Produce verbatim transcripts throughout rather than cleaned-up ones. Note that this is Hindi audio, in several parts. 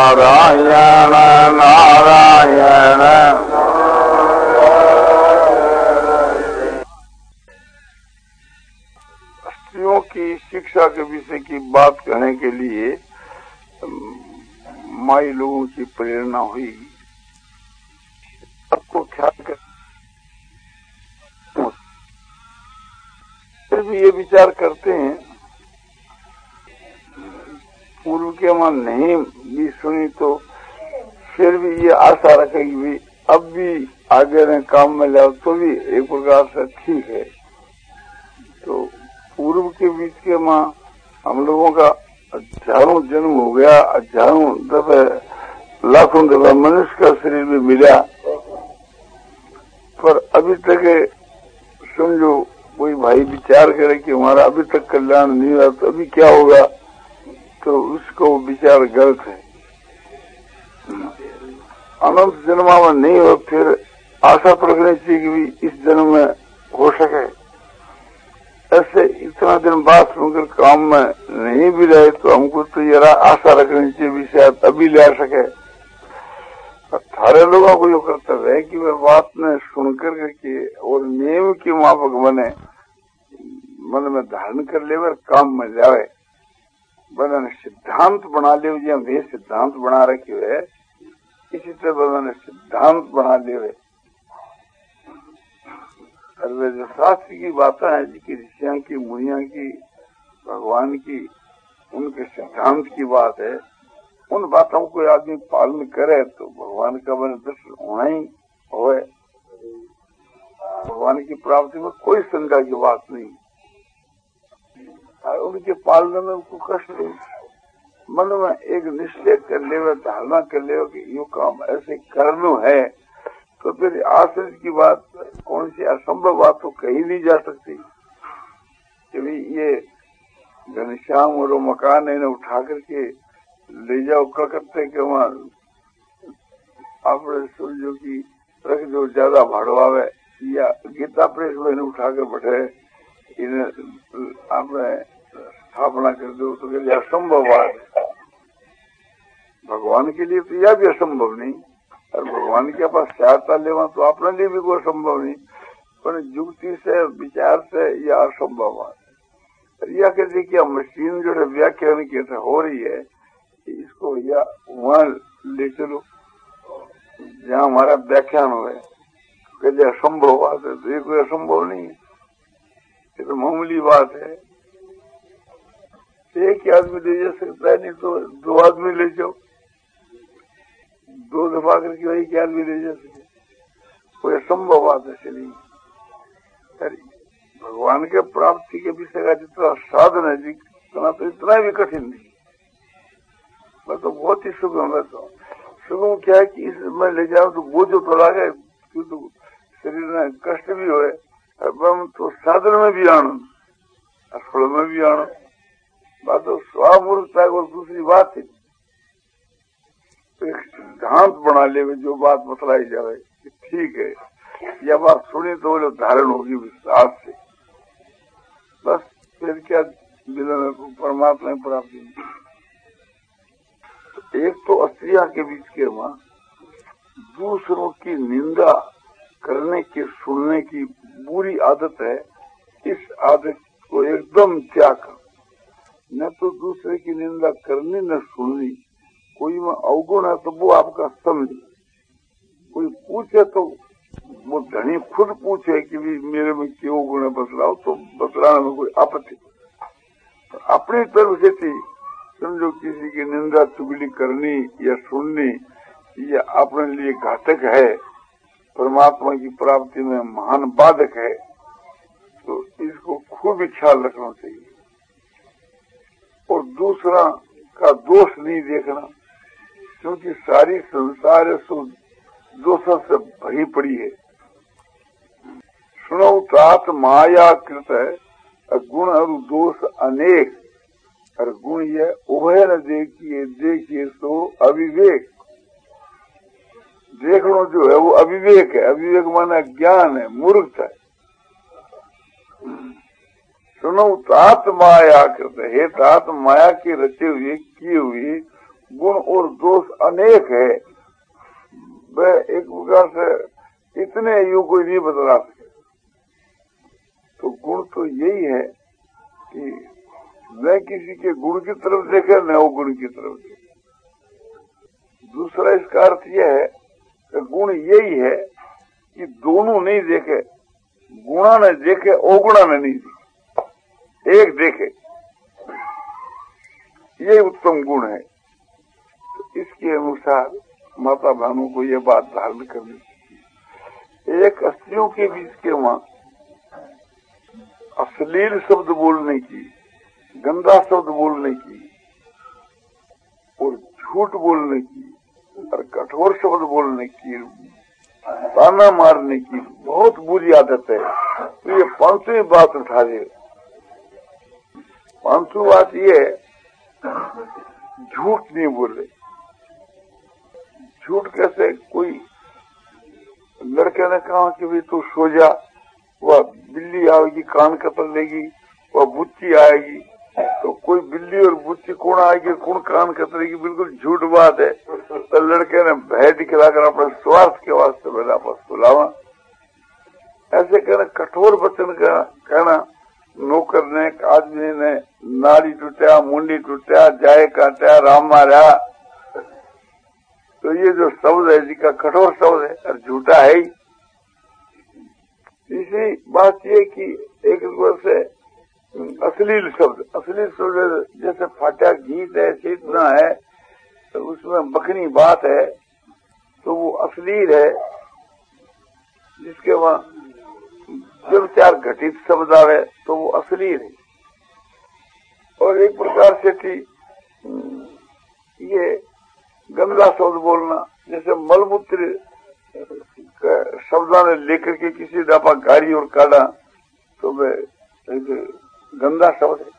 नारायण नारायण। स्त्रियों की शिक्षा के विषय की बात करने के लिए माई लोगों की प्रेरणा हुई। सबको ख्याल कर फिर भी ये विचार करते हैं, पूर्व के मन नहीं भी सुनी तो फिर भी ये आशा रखे कि भी अब भी आगे ने काम में लाओ तो भी एक प्रकार से ठीक है। तो पूर्व के बीच के माँ हम लोगों का हजारों जन्म हो गया, हजारों दफे लाखों दफा मनुष्य का शरीर भी मिला, पर अभी तक समझो कोई भाई विचार करे कि हमारा अभी तक कल्याण नहीं हुआ तो अभी क्या होगा, तो उसको विचार गलत है। अनंत जन्मा में नहीं हो फिर आशा तो रखनी चाहिए कि भी इस जन्म में हो सके। ऐसे इतना दिन बाद सुनकर काम में नहीं भी रहे तो हमको तो ये आशा रखनी चाहिए भी शायद अभी ले आ सके। सारे लोगों को ये कर्तव्य है कि वे बात में सुनकर के और नियम की माफक बने, मन में धारण कर ले और काम में जावे। बदन सिद्धांत बना ले, वे सिद्धांत बना रखे हुए इसी तरह बदन सिद्धांत बना ले। और वे जो शास्त्र की बातें हैं जिनकी ऋषियां की, मुनिया की, भगवान की, उनके सिद्धांत की बात है, उन बातों को आदमी पालन करे तो भगवान का मन दर्शन होना ही होए। भगवान की प्राप्ति में कोई शंका की बात नहीं। और उनके पालन में उनको कष्ट नहीं। मन में एक निश्चय कर ले, धारणा कर ले कि यो काम ऐसे करना है, तो फिर आश्चर्य की बात कौन सी असंभव बात तो कही नहीं जा सकती कि भाई ये घनश्याम और मकान इन्हें उठा करके ले जाओ कलकत्ते के वहां आप समझो कि रख दो, ज्यादा भाड़वावे, या गीता प्रेस में इन्हें उठा कर बैठे इन्हें आपने स्थापना कर दो, तो फिर असंभव बात है। भगवान के लिए तो यह भी असंभव नहीं, और भगवान के पास सहायता लेवा तो अपने लिए भी कोई असंभव नहीं, पर युक्ति से विचार से यह असंभव बात है। यह कहते कि मशीन जो है व्याख्यान कैसे हो रही है, इसको या वहां ले चलो जहाँ हमारा व्याख्यान हो, कहते असंभव बात है, तो ये कोई असंभव नहीं है, ये तो मामूली बात है। एक ही आदमी ले जा सकता है, नहीं तो दो आदमी ले जाओ, दो दफा करके वही क्या आदमी ले जा सके, कोई असंभव बात ऐसे नहीं। भगवान के प्राप्ति के विषय का जितना साधन है जितना तो इतना भी कठिन नहीं। मैं तो बहुत ही सुगम है, तो सुगम क्या है कि इसमें ले जाओ तो बोझ तो लागे, तो शरीर में कष्ट भी हो, तो साधन में भी आनंद, फल में भी आनंद। बात तो स्वामूर्खता को दूसरी बात है। तो एक सिद्धांत बना ले जो बात बतलाई जाए कि ठीक है, यह बात सुनी तो वो धारण होगी विश्वास से, बस फिर क्या मिलन परमात्मा में प्राप्ति। एक तो स्त्रियों के बीच के वहां दूसरों की निंदा करने की, सुनने की बुरी आदत है। इस आदत को एकदम त्याग कर, न तो दूसरे की निंदा करनी न सुननी। कोई में अवगुण है तो वो आपका समझे, कोई पूछे तो वो धनी खुद पूछे कि भी मेरे में क्यों गुण है, बतलाओ, तो बतलाने में कोई आपत्ति। तो अपनी तरफ से थी समझो किसी की निंदा चुगली करनी या सुननी ये अपने लिए घातक है, परमात्मा की प्राप्ति में महान बाधक है, तो इसको खूब ही ख्याल रखना चाहिए। और दूसरा का दोष नहीं देखना, क्योंकि सारी संसार सो दोषों से भरी पड़ी है। सुनो तात माया कृत है गुण और दोष अनेक, और गुण ये उभय न देखिए देखिए तो अविवेक। देखना जो है वो अविवेक है, अविवेक माना ज्ञान है, मूर्खता है। सुनो तात माया कृत है, तात माया के रचे हुए किए हुए गुण और दोष अनेक है, वह एक प्रकार से इतने यूं कोई नहीं बदला सके। तो गुण तो यही है कि न किसी के गुण की तरफ देखे न वो गुण की तरफ देखे। दूसरा इसका अर्थ यह है कि गुण यही है कि दोनों नहीं देखे, गुणा ने देखे अवगुणा ने नहीं देखे, एक देखे, ये उत्तम गुण है। तो इसके अनुसार माता बहनों को ये बात धारण करनी चाहिए। एक स्त्रियों के बीच के वहां अश्लील शब्द बोलने की, गंदा शब्द बोलने की और झूठ बोलने की और कठोर शब्द बोलने की, ताना मारने की बहुत बुरी आदत है। तो ये पांचवी बात उठा दे। पांचवी बात ये झूठ नहीं बोले। झूठ कैसे? कोई लड़के ने कहा कि भाई तू सो जा, वह बिल्ली आएगी कान कतर लेगी, वह बुच्ची आएगी, तो कोई बिल्ली और बुच्ची कौन आएगी कौन कान कतरेगी, बिल्कुल झूठ बात है। तो लड़के ने भय दिखलाकर अपने स्वार्थ के वास्ते मेरा पास बुलावा। ऐसे कहना, कठोर वचन कहना, नौकर ने, आदमी ने नाड़ी टूटा, मुंडी टूटा, जाए काटा, राम मारा, तो ये जो शब्द है जिसका कठोर शब्द है और झूठा है ही। तीसरी बात ये कि एक बार से अश्लील शब्द, अश्लील शब्द जैसे फाटा गीत है, चेतना है, तो उसमें बकनी बात है, तो वो अश्लील है। जिसके वहां जब चार घटित शब्द आवे तो वो अश्लील है। और एक प्रकार से थी ये गंदा शब्द बोलना, जैसे मलमूत्र शब्दा ने लेकर के किसी दफा गाड़ी और काटा तो वह गंदा शब्द है।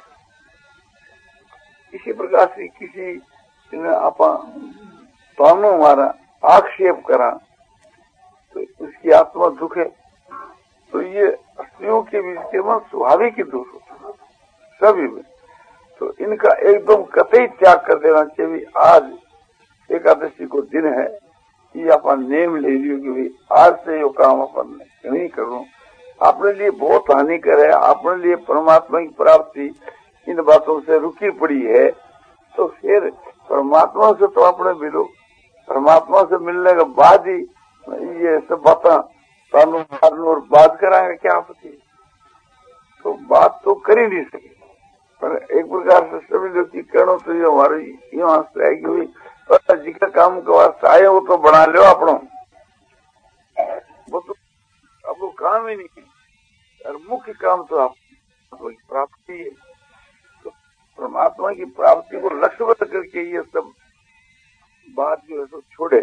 इसी प्रकार से किसी ने आपा तानो मारा, आक्षेप करा, तो उसकी आत्मा दुख है। तो ये स्त्रियों के बीच के वहां स्वाभाविक ही दोष होता सभी में। तो इनका एकदम कतई त्याग कर देना चाहिए। आज एकादशी को दिन है, ये अपन नेम ले लियो कि भाई आज से यो काम अपन नहीं करो, अपने लिए बहुत हानिकर है, अपने लिए परमात्मा की प्राप्ति इन बातों से रुकी पड़ी है। तो फिर परमात्मा से तो अपने मिलो, परमात्मा से मिलने के बाद ही ये सब बातें तानू मारनो और बात कराएंगे क्या आपत्ति? तो बात तो कर ही नहीं सके। पर एक प्रकार से सभी लोग की करो तो ये हमारी यहाँ से आएगी हुई जिसका काम का वास्ता आए वो तो बना लो अपनों, वो तो आपको काम ही नहीं है। और मुख्य काम तो आप प्राप्ति है। तो परमात्मा की प्राप्ति को लक्ष्यबद्ध करके ये सब बात जो है तो छोड़े,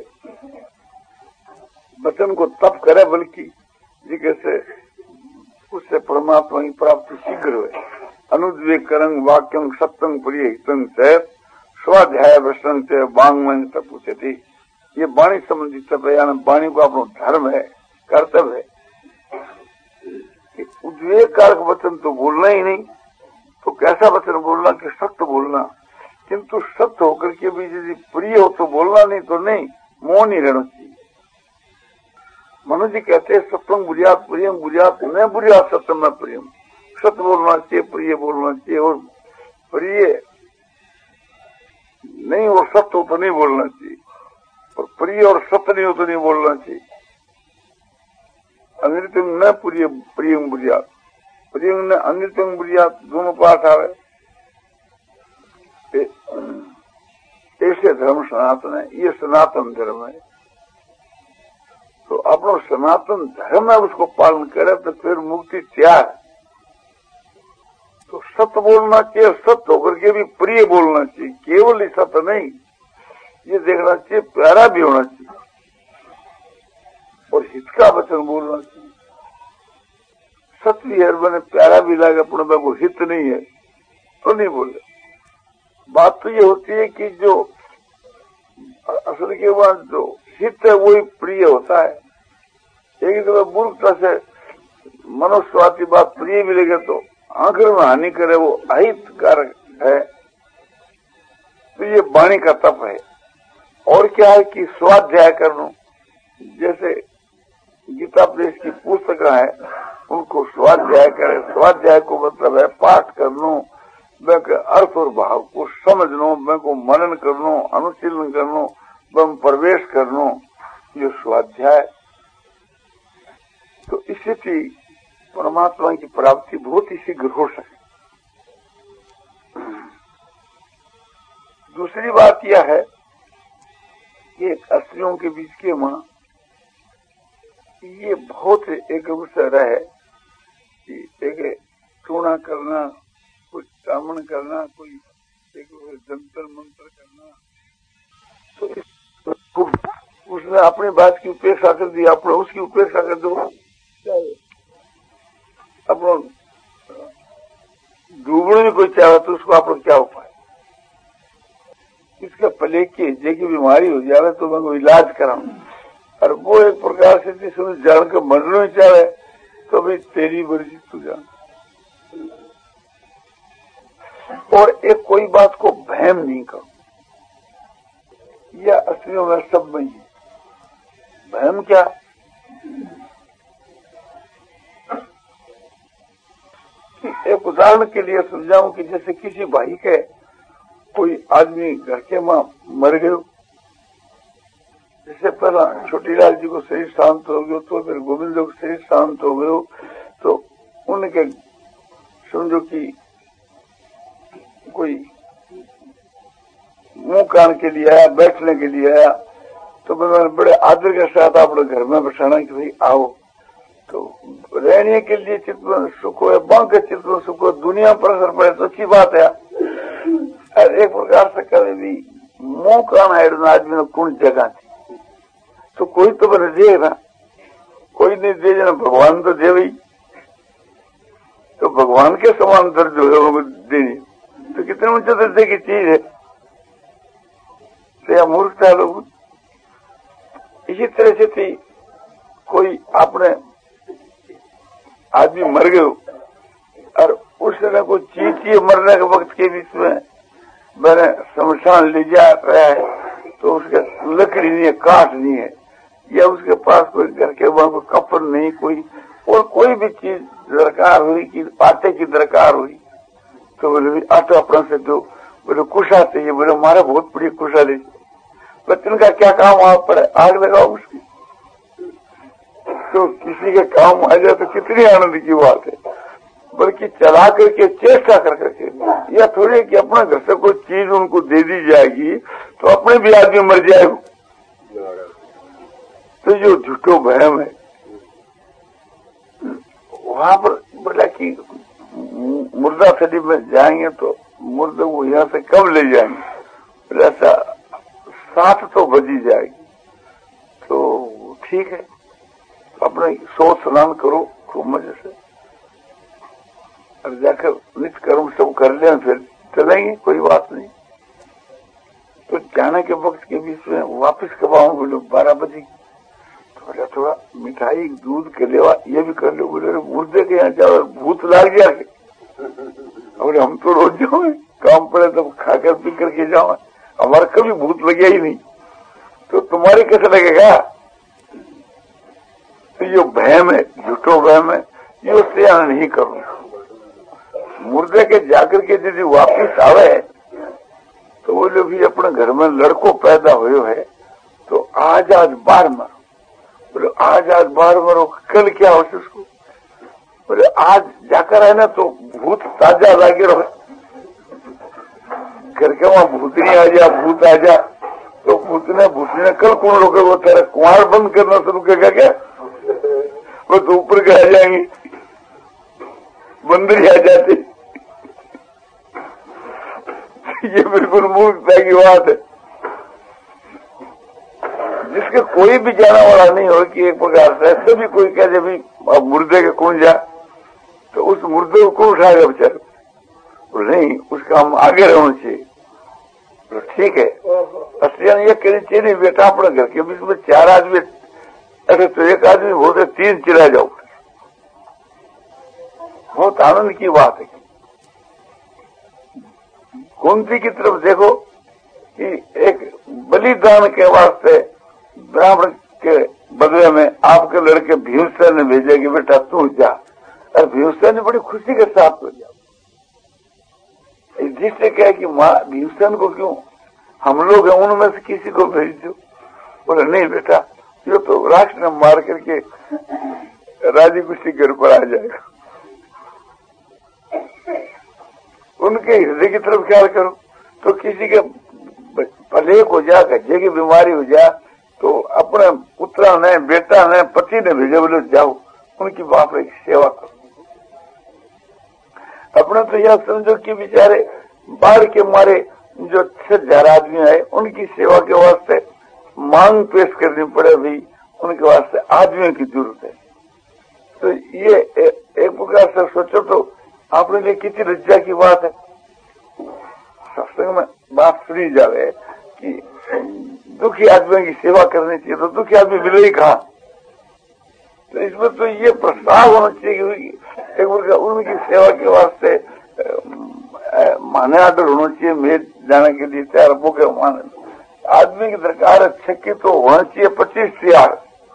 वचन को तप करे, बल्कि जिसे उससे परमात्मा की प्राप्ति शीघ्र हुए। अनुद्वेग करंग वाक्यं सत्यं प्रिय हितं से स्वाध्याय प्रश्न से वांग्मय तपूछे थी। ये वाणी संबंधी तप है, यानी वाणी को अपना धर्म है, कर्तव्य है। उद्वेग कारक वचन तो बोलना ही नहीं, तो कैसा वचन बोलना कि सत्य बोलना, किंतु सत्य होकर के भी यदि प्रिय हो तो बोलना, नहीं तो नहीं, मौन ही रहना चाहिए। मनु जी कहते हैं सत्यम बुझात प्रियम बुझात न बुझात सत्यम न प्रियम। सत्य बोलना चाहिए, प्रिय बोलना चाहिए, और प्रिय नहीं और सत्य हो तो नहीं बोलना चाहिए, और प्रिय और सत्य नहीं हो तो नहीं बोलना चाहिए। अनृतम न प्रिय प्रियम बुझात, प्रियम न अनृतम बुझात, दोनों पाठ आवे। ऐसे धर्म सनातन है, ये सनातन धर्म है। तो अपना सनातन धर्म है, उसको पालन करे तो फिर मुक्ति त्याग। तो सत्य बोलना चाहिए, सत्य होकर के भी प्रिय बोलना चाहिए, केवल ही सत्य नहीं, ये देखना चाहिए प्यारा भी होना चाहिए, और हित का वचन बोलना चाहिए। सत्य भी है मैंने प्यारा भी लगे, अपने में को हित नहीं है तो नहीं बोले। बात तो ये होती है कि जो असल के बाद जो हित है वही प्रिय होता है। एक तो मूर्खता से मनुष्यवादी बात प्रिय मिलेगा तो आखिर में हानि करे, वो अहित कारक है। तो ये वाणी का तप है। और क्या है कि स्वाध्याय करना, जैसे गीता प्रेस की पुस्तक है उनको स्वाध्याय करे। स्वाध्याय को मतलब है पाठ करना, मैं अर्थ और भाव को समझना, मैं को मनन करना, अनुशीलन करना, मैं प्रवेश करना, ये स्वाध्याय। तो इससे भी परमात्मा की प्राप्ति बहुत ही शीघ्र हो सके। दूसरी बात यह है कि अस्त्रियों के बीच के मां ये बहुत एक अवसर है कि एक टूणा करना, कुछ चामन करना, कोई एक जंतर मंत्र करना, तो इस, उसने अपनी बात की उपेक्षा कर दी, अपने उसकी उपेक्षा कर दो, अपना डूबने में कोई चाहे तो उसको आप क्या उपाय? इसका पले की जे की बीमारी हो जाए तो मैं कोई इलाज कराऊं, और वो एक प्रकार से जिसमें जान के मरना ही चाहे तो भाई तेरी मर्जी तू जान। और एक कोई बात को भयम नहीं करो, यह असलियों में सब में है। भयम क्या? एक उदाहरण के लिए समझाऊं कि जैसे किसी भाई के कोई आदमी घर के मां मर गयो, जैसे पहला छोटीलाल जी को शरीर शांत हो गयो, तो फिर गोविंद को शरीर शांत हो गयो, तो उनके समझो कि कोई मुंह कान के लिए आया, बैठने के लिए आया, तो मैंने बड़े आदर के साथ अपने घर में बैठाना कि भाई आओ। तो रहने के लिए चित्त में सुख हो, बांक के चित्त में सुख हो, दुनिया पर असर पड़े तो अच्छी बात है। एक प्रकार से कभी भी मुंह कान है आदमी ने कौन जगह थी, तो कोई तो मैंने दे ना, कोई नहीं दे ना, भगवान तो दे भाई, तो भगवान के समान दर्ज हो देनी तो कितने ऊंचे दर्जे की चीज है, तो यह मूर्खता लोग। इसी तरह से थी कोई आपने आदमी मर गयो और उसने कोई चीज थी मरने के वक्त के बीच में मैंने शमशान ले जा रहा है, तो उसके लकड़ी नहीं है, काठ नहीं है, या उसके पास कोई घर के वहां कोई कपड़ नहीं, कोई और कोई भी चीज दरकार हुई कि आटे की दरकार हुई, तो बोले आटा अपना से दो, बोले कुशा चाहिए, बोले हमारा बहुत बड़ी कुशा ली, बच्चन का क्या काम वहां पर आग लगाओ उसकी, तो किसी के काम आ जाए तो कितनी आनंद की बात है। बल्कि चला करके चेष्टा कर करके, या थोड़ी कि अपना घर से कोई चीज उनको दे दी जाएगी तो अपने भी आदमी मर जाएगा, तो जो झूठो भयम है वहां पर बोला कि मुर्दा शरीर में जाएंगे तो मुर्दे को यहाँ से कब ले जाएंगे, ऐसा साथ तो बजी जाएगी, तो ठीक है अपने सोच स्नान करो खूब मजे से और जाकर नित्य कर्म सब कर ले, फिर चलेंगे, कोई बात नहीं। तो जाने के वक्त के बीच में वापस कब आऊं, बोलो बारह बजे, तो बोला थोड़ा मिठाई दूध के लेवा ये भी कर लो, बोले मुर्दे के यहाँ जाओ भूत लाग गया के, बोले हम तो रोज जाओ काम पड़े तो खाकर पी करके जाओ, हमारा कभी भूत लगे ही नहीं, तो तुम्हारे कैसे लगेगा। तो ये भयम है, झूठो भयम है, ये उससे नहीं करो। मुर्दे के जाकर के यदि वापिस आवे तो बोले भी अपने घर में लड़को पैदा हुए है तो आज आज बार मरो, बोले आज आज बार मरो, कल क्या हो उसको, बोले आज जाकर है ना तो भूत ताजा लागे रहो, घर के वहां भूतनी आ जा, भूत आ जा, तो भूत ने भूतनी ने कल कौन रोके, वो तेरा कुआर बंद करना शुरू करेगा क्या, वो तो ऊपर के आ जाएंगे, बंदर आ जाते। ये बिल्कुल मूर्खता की बात है, जिसके कोई भी जाना वाला नहीं हो कि एक प्रकार से ऐसे भी कोई कह दे भी अब मुर्दे के कौन जा, तो उस मुर्दे को कौन उठाएगा बेचारे, नहीं उसका हम आगे रहना चाहिए, तो ठीक है। असलियत ये कहनी चाहिए नहीं बेटा अपने घर के बीच में चार आदमी, अरे तो एक आदमी बोलते तीन चिल्ला जाओ, बहुत आनंद की बात है। कुंती की तरफ देखो, कि एक बलिदान के वास्ते ब्राह्मण के बदले में आपके लड़के भीमसेन ने भेजे कि बेटा तू जा, और भीमसेन ने बड़ी खुशी के साथ हो जा। जिससे क्या है कि माँ भीमसेन को क्यों, हम लोग हैं उनमें से किसी को भेज दो। बोले नहीं बेटा, ये तो राष्ट्र ने मार करके राजी खुशी घर पर आ जाएगा। उनके हृदय की तरफ ख्याल करो। तो किसी के पलेक हो जा, गज्जे की बीमारी हो जा, तो अपने पुत्रा ने, बेटा ने, पति ने भेजे, बोले जाओ उनकी बाप की सेवा करो। अपने तो यह समझो कि बेचारे बाढ़ के मारे जो छह हजार आदमी आए, उनकी सेवा के वास्ते मांग पेश करनी पड़े, भी उनके वास्ते आदमियों की जरूरत है। तो ये ए, एक प्रकार से सोचो तो आपने लिए कितनी लज्जा की बात है। सत्संग में बात सुनी जावे कि दुखी आदमियों की सेवा करनी चाहिए, तो दुखी आदमी मिले ही कहा। तो इसमें तो ये प्रस्ताव होना चाहिए कि एक प्रकार उनकी सेवा के वास्ते माने आर्डर होना चाहिए, मेज जाने के लिए तैयार हो गए माने। आदमी की दरकार है छक्की तो होना चाहिए पच्चीस तैयार,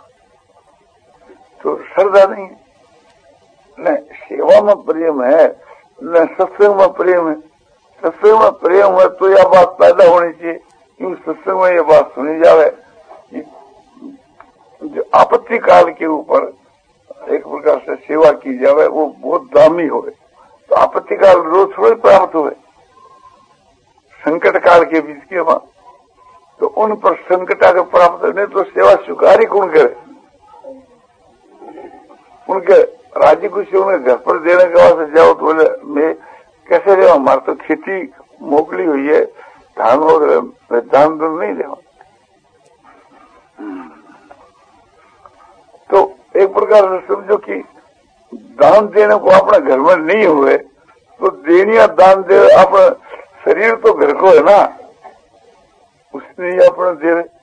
तो श्रद्धा नहीं है, न सेवा में प्रेम है, न सत्संग में प्रेम है। सत्संग में प्रेम है तो यह बात पैदा होनी चाहिए, क्यों सत्संग में यह बात सुनी जावे कि जो आपत्ति काल के ऊपर एक प्रकार से सेवा की जावे वो बहुत दामी हो। तो आपत्ति काल रोज थोड़े प्राप्त हुए, संकट काल के बीच के वहां, तो उन पर संकट आकर प्राप्त नहीं तो सेवा स्वीकार कौन करे। उनके राज्य खुशी उन्हें घर पर देने के वास्ते जाओ तो बोले मैं कैसे दे, हमारे तो खेती मोकली हुई है, धान और दान दून नहीं दे। तो एक प्रकार से समझो कि दान देने को अपने घर में नहीं हुए तो देनिया दान दे, अपना शरीर तो घर को है ना, उसने ही अपना दे रहे।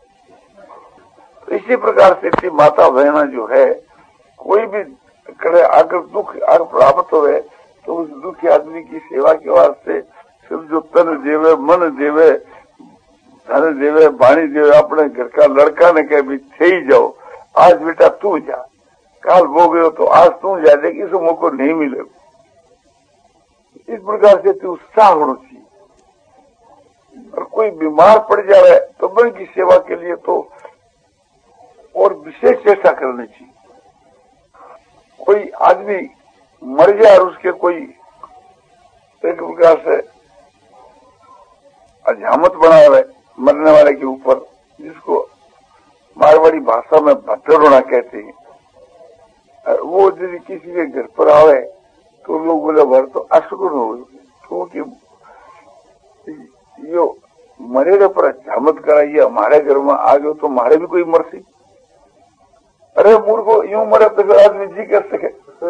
तो इसी प्रकार से माता बहना जो है, कोई भी करे अगर दुख अगर प्राप्त हो तो उस दुखी आदमी की सेवा के वास्ते समझो तन देवे, मन देवे, धन देवे, वाणी देवे। अपने घर का लड़का ने कहे भी थे ही जाओ, आज बेटा तू जा, काल वो गयो तो आज तू जा, लेकिन इस मौको नहीं मिलेगा। इस प्रकार से तो उत्साह होना चाहिए। और कोई बीमार पड़ जाए तो बन की सेवा के लिए तो और विशेष चेष्टा करनी चाहिए। कोई आदमी मर जाए और उसके कोई एक प्रकार से अजामत बना हुआ मरने वाले के ऊपर, जिसको मारवाड़ी भाषा में भद्रोना कहते हैं। वो यदि किसी के घर पर आवे तो लोग बोले भर तो अशुकुन हो, क्योंकि यो मरेगा पर अजामत कराइए हमारे घर में आ गए तो हमारे भी कोई मरसी। अरे मूर्खो, यूं मरे तो फिर आदमी जी कर सके।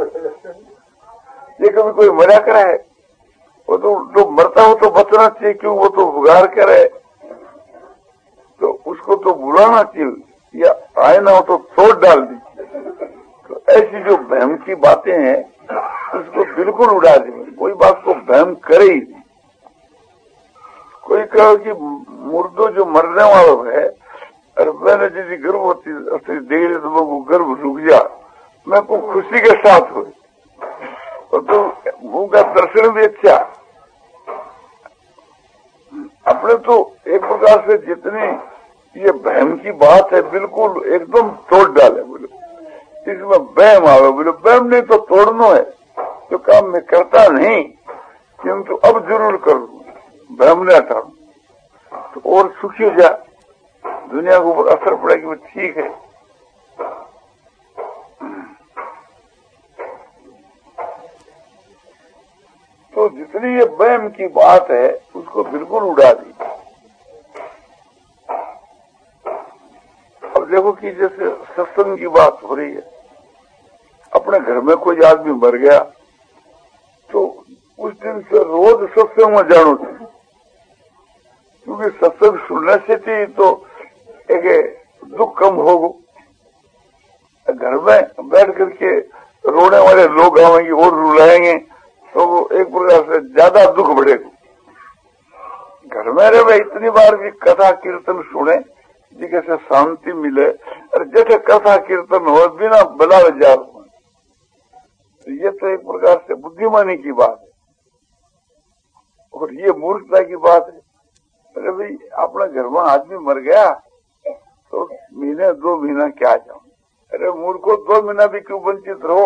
ये कभी कोई मरा करा है, वो तो जो मरता हो तो बचना चाहिए, क्यों वो तो बुगार करे, तो उसको तो बुलाना चाहिए, या आए ना हो तो तोड़ डाल दीजिए। तो ऐसी जो बहम की बातें हैं उसको बिल्कुल उड़ा देंगे, कोई बात को बहम करे ही नहीं। कोई कहो कि मुर्दो जो मरने वाला है, और मैंने यदि गर्भ होती देख ली तो वो गर्भ रुक जा, मैं को खुशी के साथ हुई, और तो मुंह का दर्शन भी अच्छा। अपने तो एक प्रकार से जितनी ये बहम की बात है बिल्कुल एकदम तोड़ डाले। बोले इसमें बहम आवे, बोले बहम नहीं तो तोड़ना है, जो काम मैं करता नहीं किंतु अब जरूर करूँ, बहम ने हटाऊ तो और सुखी हो जा, दुनिया के ऊपर असर पड़ेगी, वो ठीक है। तो जितनी ये बहम की बात है उसको बिल्कुल उड़ा दी। अब देखो कि जैसे सत्संग की बात हो रही है, अपने घर में कोई आदमी मर गया तो उस दिन से रोज सत्संग में जानो चाहिए, क्योंकि सत्संग सुनने से थी तो एक दुख कम होगा। घर में बैठ करके रोने वाले लोग आएंगे और रुलाएंगे तो वो एक प्रकार से ज्यादा दुख बढ़ेगा। घर में रहे इतनी बार भी कथा कीर्तन सुने जी कैसे शांति मिले, और जैसे कथा कीर्तन हो बिना बुलावे जा, तो ये तो एक प्रकार से बुद्धिमानी की बात है और ये मूर्खता की बात है। अरे भाई अपने घर में आदमी मर गया तो महीने दो महीना क्या जाओ, अरे मूर्खो दो महीना भी क्यों वंचित रहो,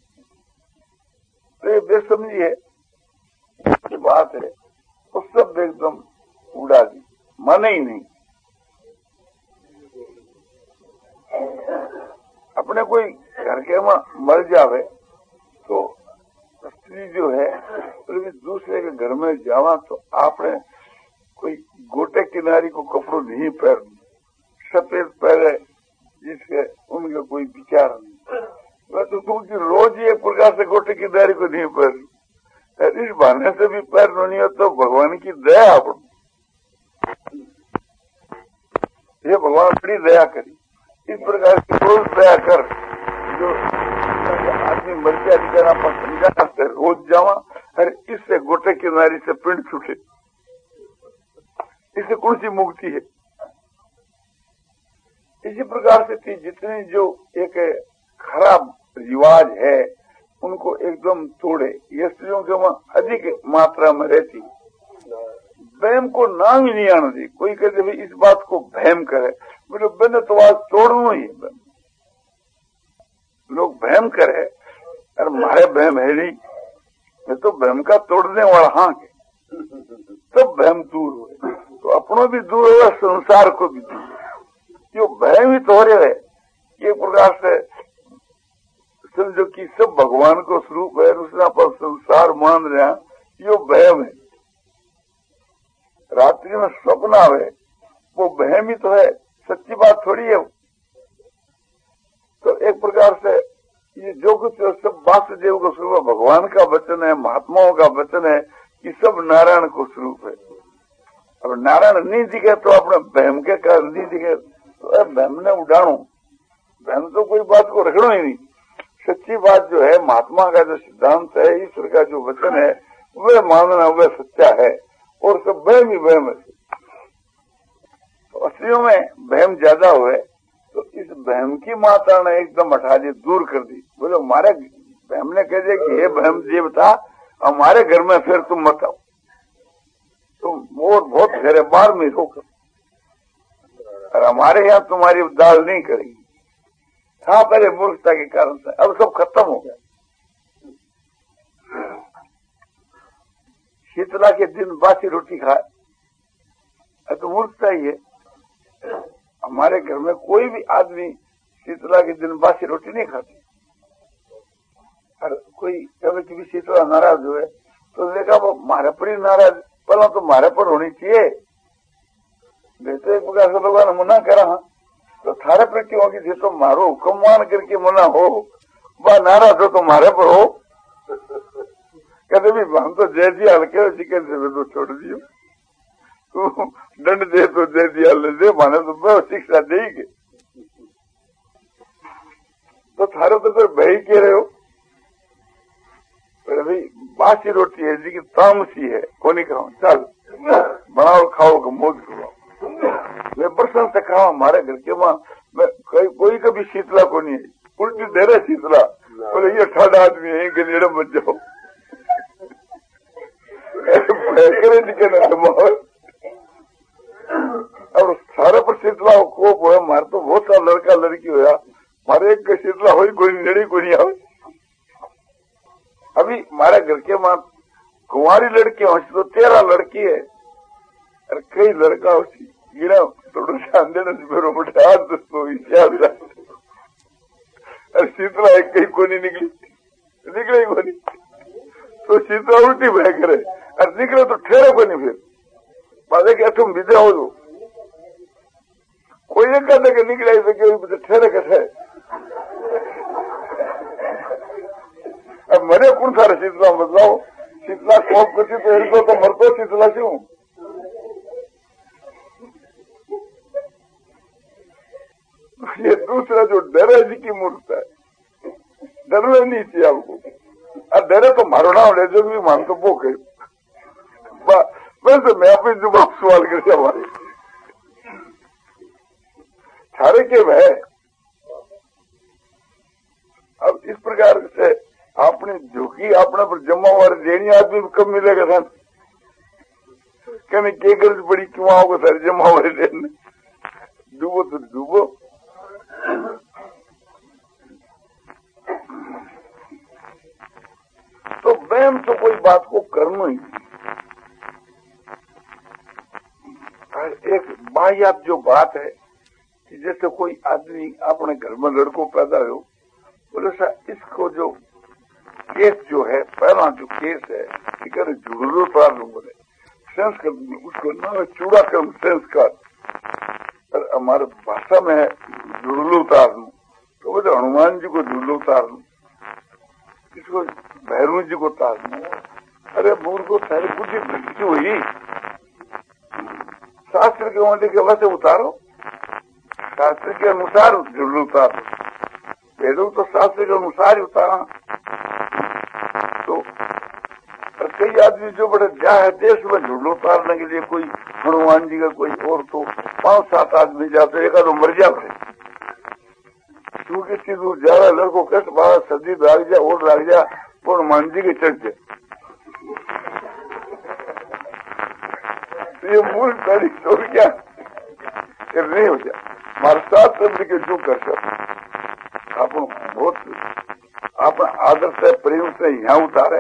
तो ये बेसमझी है की बात है, तो सब एकदम उड़ा दी, माने ही नहीं। अपने कोई घर के में मर जावे तो स्त्री जो है दूसरे के घर में जावा तो आपने कोई गोटे किनारी को कपड़ों नहीं पहन, सफेद पहले जिसके उनका कोई विचार नहीं, मैं तो क्योंकि रोज ही एक प्रकार से गोटे किनारी को नहीं पहन, इस बहाने से भी पैर नहीं हो तो भगवान की दया अपन, ये भगवान बड़ी दया करी। इस प्रकार की रोज दया कर जो आदमी मर गया पर समझा से रोज जावा, और इससे गोटे किनारी से पिंड छूटे, इससे कौन सी मुक्ति है। इसी प्रकार से थी जितने जो एक खराब रिवाज है उनको एकदम तोड़े, ये स्त्रियों के वहां अधिक मात्रा में रहती, वहम को नाम ही नहीं आना दी। कोई कहते भाई इस बात को वहम करे, बोले मैंने तो आज तोड़ना ही है, लोग वहम करे और मारे वहम है नहीं, मैं तो वहम का तोड़ने वाला हाँ के तब वहम दूर हुए, तो अपनों भी दूर हुआ, संसार को भी दूर, जो वहम ही तो रहे है। ये प्रकार से समझो कि सब भगवान को स्वरूप है, दूसरा पर संसार मान रहे, यो वहम है। रात्रि में स्वप्न आवे वो वहम ही तो है, सच्ची बात थोड़ी है। तो एक प्रकार से ये जो कुछ सब वासुदेव को स्वरूप भगवान का वचन है, महात्माओं का वचन है कि सब नारायण को स्वरूप है। अब नारायण नहीं दिखे तो अपने वहम के कारण नहीं दिखे, तो वहम ने उड़ाणो, वहम तो कोई बात को रखना ही नहीं। सच्ची बात जो है, महात्मा का जो सिद्धांत है, ईश्वर का जो वचन है, वह मानना वह सच्चा है, और सब वहम ही वहम है। तो असलियों में वहम ज्यादा हुए तो इस वहम की मात्रा ने एकदम हटा दी, दूर कर दी। बोले हमारे वहम ने कह दिया कि हे वहम जीव था, हमारे घर में फिर तुम मत आओ, तुम बहुत बहुत घेरे बार में रोक, और हमारे यहाँ तुम्हारी दाल नहीं करेगी। हाँ पहले मूर्खता के कारण से, अब सब खत्म हो गया। शीतला के दिन बासी रोटी खाए तो मूर्खता ही है। हमारे घर में कोई भी आदमी शीतला के दिन बासी रोटी नहीं खाती, और कोई कभी कभी शीतला नाराज हुए तो देखा वो मारे पर ही नाराज, पहला तो मारे पर होनी चाहिए। वैसे एक प्रकार से लोगों ने मना करा, तो थारे पर क्यों होगी, थी तो मारो हुक्म मान करके मना हो, वह नाराज हो तो मारे पर हो। कहते भी हम तो जय दिया हल्के चिकन से तो छोड़ दियो, दंड दे तो दे दिया, दे माने तो शिक्षा देगी। तो थारे तो फिर भाई कह रहे हो, भाई बासी रोटी है जी की तामसी है, कोनी खाओ, चल बनाओ खाओ को मौज करो। मैं बरसन से खाओ, हमारे घर के वहां कोई कोई कभी शीतला को नहीं है, उल्टी दे रहे शीतला, बोले ये ठाडा आदमी है, गलेड़े मत जाओ। और सारे पर शीतला कोप हो, मारे तो बहुत सा लड़का लड़की होया, मारे एक शीतला हो कोई नड़ी को नहीं आवे। अभी मारे घर के मां कुंवारी लड़की हो तो तेरह लड़की है, और कई लड़का हो गिरा थोड़ा सा अंधेरे से मेरे उठा दोस्तों याद, और शीतला एक कहीं को नहीं निकली, निकले को नहीं, तो शीतला उल्टी बह करे, और निकले तो ठहरे को नहीं। फिर बाधे क्या तुम विदे हो, दो कोई एक कहते कि निकले तो ठहरे कैसे। अब मरे कौन सारे शीतला बदलाओ, शीतला कोप करती तो हिलतो तो मरतो शीतला क्यों। ये दूसरा जो डरे जी की मूर्त है, डरना नहीं चाहिए आपको, और डरे तो मारो ना ले जो भी मान तो वो कहे, से मैं अपनी जवाब सवाल कर हमारे थारे के वह। अब इस प्रकार से आपने झुकी अपने पर जमा हुआ देनी आदमी को कब मिलेगा सर? कहने के गर्ज बड़ी क्यों आओगे सर जमा हुआ लेने? डूबो तो डूबो। तो वहम तो कोई बात को करना ही। एक बाह्यात जो बात है कि जैसे कोई आदमी अपने घर में लड़को पैदा हो, बोले सा इसको जो केस जो है, पहला जो केस है कि करे झुड़लो तार लू, बोले संस्कार उसको ना चूड़ा कर्म संस्कार, और हमारे भाषा में है झुड़लो तार लू, तो बोले हनुमान जी को झुड़लो तार लू, इसको भैरू जी को तार लू। अरे मूर को सारी बुद्धि भ्रष्ट हुई, शास्त्र के वहां के वैसे उतारो, शास्त्र के अनुसार झुड़लो उतारो, वेदों तो शास्त्र के अनुसार ही उतारा। तो कई आदमी जो बड़े जा है देश में झुड़लो उतारने के लिए, कोई हनुमान जी का कोई और तो पांच सात आदमी जाते, एक आदमी मर जाते, क्योंकि सीधू जा रहा लड़को कष्ट बारह सदी भाग जा और भाग जा और हनुमान जी के चढ़ जाए। तो ये मूल तारीख तो क्या नहीं हो जाए हमारे साथ शब्द के जो कर सकते आप बहुत आप आदर से प्रेम से यहाँ उतारे।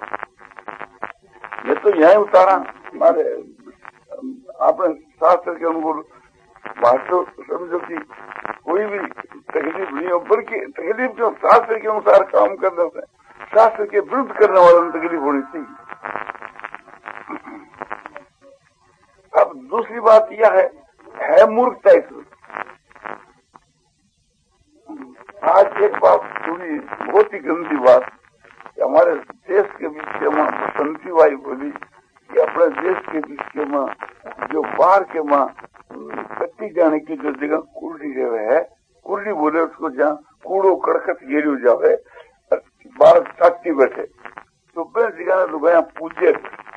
ये तो यहाँ उतारा हमारे आपने शास्त्र के अनुकूल बात तो समझो कि कोई भी तकलीफ नहीं हो, बल्कि तकलीफ जो शास्त्र के अनुसार काम करने से, शास्त्र के विरुद्ध करने वालों को तकलीफ होनी चाहिए। अब दूसरी बात यह है, है मूर्खता इसमें। आज एक बात सुनी, बहुत ही गंदी बात, हमारे देश के बीच में बसंती बाई बोली कि अपने देश के बीच में जो बाहर के माँ कट्टी जाने की जो जगह कुर्डी जगह है, कुर्डी बोले उसको, जहाँ कूड़ो कड़कत गेरी जावे बाहर साक्षी बैठे, तो मैं जगह लोग यहाँ पूजे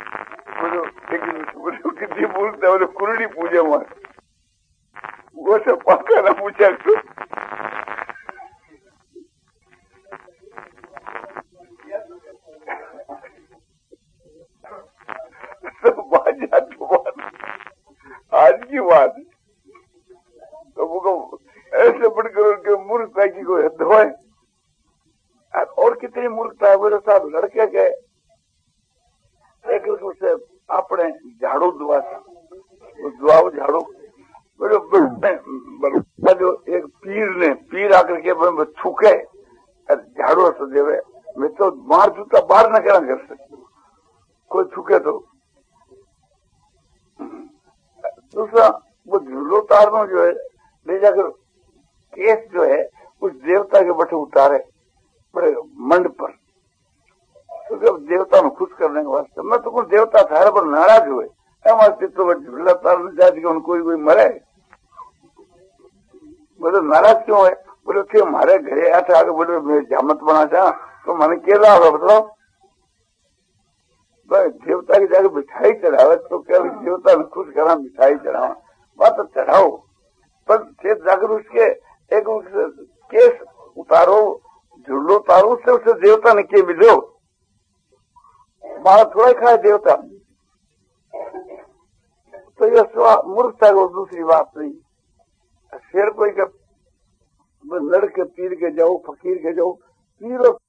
कितनी बोलते बोले कुर्डी पूजे मार वो सब पाका ना पूछा आज की बात। तो वो ऐसे बढ़कर के मूर्खता की कोई हद है, और कितनी मूर्खता है मेरे साथ। लड़के के एक से अपने झाड़ू दुआ दुआओ झाड़ू जो एक पीर ने पीर आकर के छुके झाड़ू से देवे, मैं तो मार जूता बाहर न करा कर सकती, कोई छुके तो। दूसरा वो झूलो उतारना जो है, ले जाकर केस जो है उस देवता के बटे उतारे बड़े मंड पर, तो जब देवता को खुश करने के वास्ते, मैं तो कुछ देवता थारे पर नाराज हुए, हमारे चित्त में झूला उतारना चाहती कि कोई कोई मरे, बोले नाराज क्यों है? बोले थे हमारे घरे आते आगे, बोले मैं जामत बना चाह तो मैंने केला होगा बताओ। भाई देवता की जाके मिठाई चढ़ावे तो क्या देवता ने खुश करा, मिठाई चढ़ावा बात तो चढ़ाओ, पर जाकर उसके एक केस उतारो, झुल्लो उतारो, उससे उसे देवता ने के मिलो, मारा थोड़ा ही खाए देवता। तो यह मूर्खता को दूसरी बात नहीं। शेर कोई का लड़के पीर के जाओ, फकीर के जाओ, पीर और